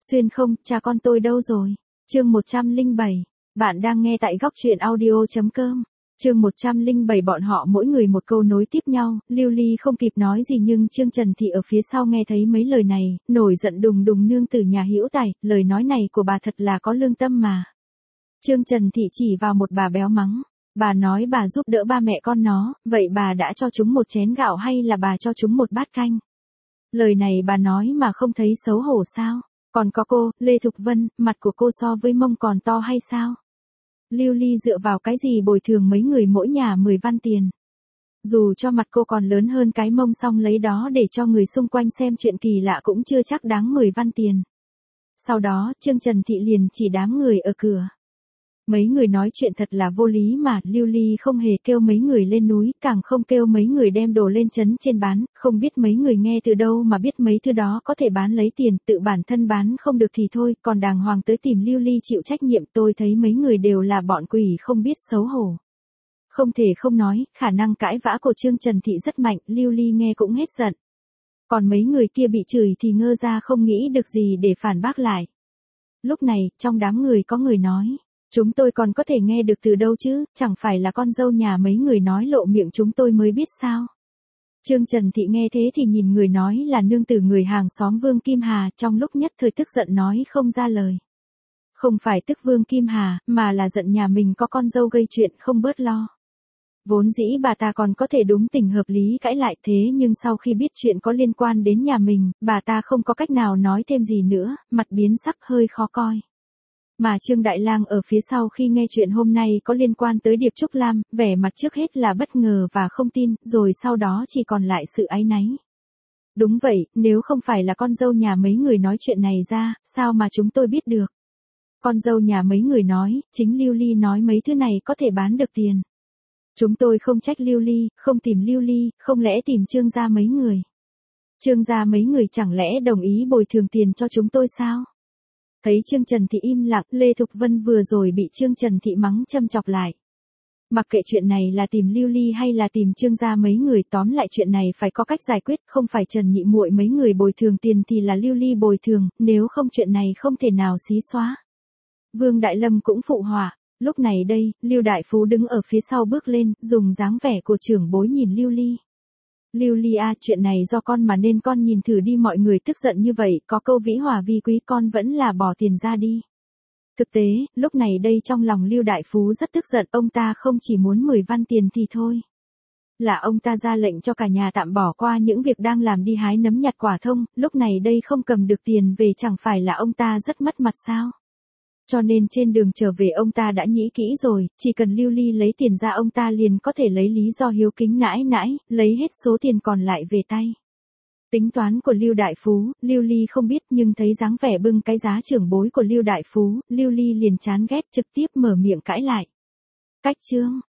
Xuyên không, cha con tôi đâu rồi? Chương 107. Bạn đang nghe tại góc truyện audio.com. Chương 107 bọn họ mỗi người một câu nối tiếp nhau, Lưu Ly không kịp nói gì nhưng Trương Trần Thị ở phía sau nghe thấy mấy lời này, nổi giận đùng đùng nương tử nhà Hữu Tài, lời nói này của bà thật là có lương tâm mà. Trương Trần Thị chỉ vào một bà béo mắng, bà nói bà giúp đỡ ba mẹ con nó, vậy bà đã cho chúng một chén gạo hay là bà cho chúng một bát canh? Lời này bà nói mà không thấy xấu hổ sao? Còn có cô, Lê Thục Vân, mặt của cô so với mông còn to hay sao? Lưu Ly dựa vào cái gì bồi thường mấy người mỗi nhà 10 văn tiền? Dù cho mặt cô còn lớn hơn cái mông xong lấy đó để cho người xung quanh xem chuyện kỳ lạ cũng chưa chắc đáng 10 văn tiền. Sau đó, Trương Trần Thị liền chỉ đám người ở cửa. Mấy người nói chuyện thật là vô lý mà, Lưu Ly không hề kêu mấy người lên núi, càng không kêu mấy người đem đồ lên trấn trên bán, không biết mấy người nghe từ đâu mà biết mấy thứ đó có thể bán lấy tiền, tự bản thân bán không được thì thôi, còn đàng hoàng tới tìm Lưu Ly chịu trách nhiệm. Tôi thấy mấy người đều là bọn quỷ không biết xấu hổ. Không thể không nói, khả năng cãi vã của Trương Trần Thị rất mạnh, Lưu Ly nghe cũng hết giận. Còn mấy người kia bị chửi thì ngơ ra không nghĩ được gì để phản bác lại. Lúc này, trong đám người có người nói. Chúng tôi còn có thể nghe được từ đâu chứ, chẳng phải là con dâu nhà mấy người nói lộ miệng chúng tôi mới biết sao. Trương Trần Thị nghe thế thì nhìn người nói là nương tử người hàng xóm Vương Kim Hà, trong lúc nhất thời tức giận nói không ra lời. Không phải tức Vương Kim Hà, mà là giận nhà mình có con dâu gây chuyện không bớt lo. Vốn dĩ bà ta còn có thể đúng tình hợp lý cãi lại thế nhưng sau khi biết chuyện có liên quan đến nhà mình, bà ta không có cách nào nói thêm gì nữa, mặt biến sắc hơi khó coi. Mà Trương Đại Lang ở phía sau khi nghe chuyện hôm nay có liên quan tới Điệp Trúc Lam, vẻ mặt trước hết là bất ngờ và không tin, rồi sau đó chỉ còn lại sự áy náy. Đúng vậy, nếu không phải là con dâu nhà mấy người nói chuyện này ra, sao mà chúng tôi biết được? Con dâu nhà mấy người nói, chính Lưu Ly nói mấy thứ này có thể bán được tiền. Chúng tôi không trách Lưu Ly, không tìm Lưu Ly, không lẽ tìm Trương gia mấy người? Trương gia mấy người chẳng lẽ đồng ý bồi thường tiền cho chúng tôi sao? Thấy Trương Trần Thị im lặng, Lê Thục Vân vừa rồi bị Trương Trần Thị mắng châm chọc lại. Mặc kệ chuyện này là tìm Lưu Ly hay là tìm Trương gia mấy người, tóm lại chuyện này phải có cách giải quyết, không phải Trần Nhị muội mấy người bồi thường tiền thì là Lưu Ly bồi thường, nếu không chuyện này không thể nào xí xóa. Vương Đại Lâm cũng phụ họa. Lúc này đây, Lưu Đại Phú đứng ở phía sau bước lên, dùng dáng vẻ của trưởng bối nhìn Lưu Ly. Lưu Ly à, chuyện này do con mà nên con nhìn thử đi, mọi người tức giận như vậy, có câu vĩ hòa vi quý con vẫn là bỏ tiền ra đi. Thực tế, lúc này đây trong lòng Lưu Đại Phú rất tức giận, ông ta không chỉ muốn 10 văn tiền thì thôi. Là ông ta ra lệnh cho cả nhà tạm bỏ qua những việc đang làm đi hái nấm nhặt quả thông, lúc này đây không cầm được tiền về chẳng phải là ông ta rất mất mặt sao? Cho nên trên đường trở về ông ta đã nghĩ kỹ rồi, chỉ cần Lưu Ly lấy tiền ra ông ta liền có thể lấy lý do hiếu kính nãi nãi, lấy hết số tiền còn lại về tay. Tính toán của Lưu Đại Phú, Lưu Ly không biết nhưng thấy dáng vẻ bưng cái giá trưởng bối của Lưu Đại Phú, Lưu Ly liền chán ghét trực tiếp mở miệng cãi lại. Cách Trương,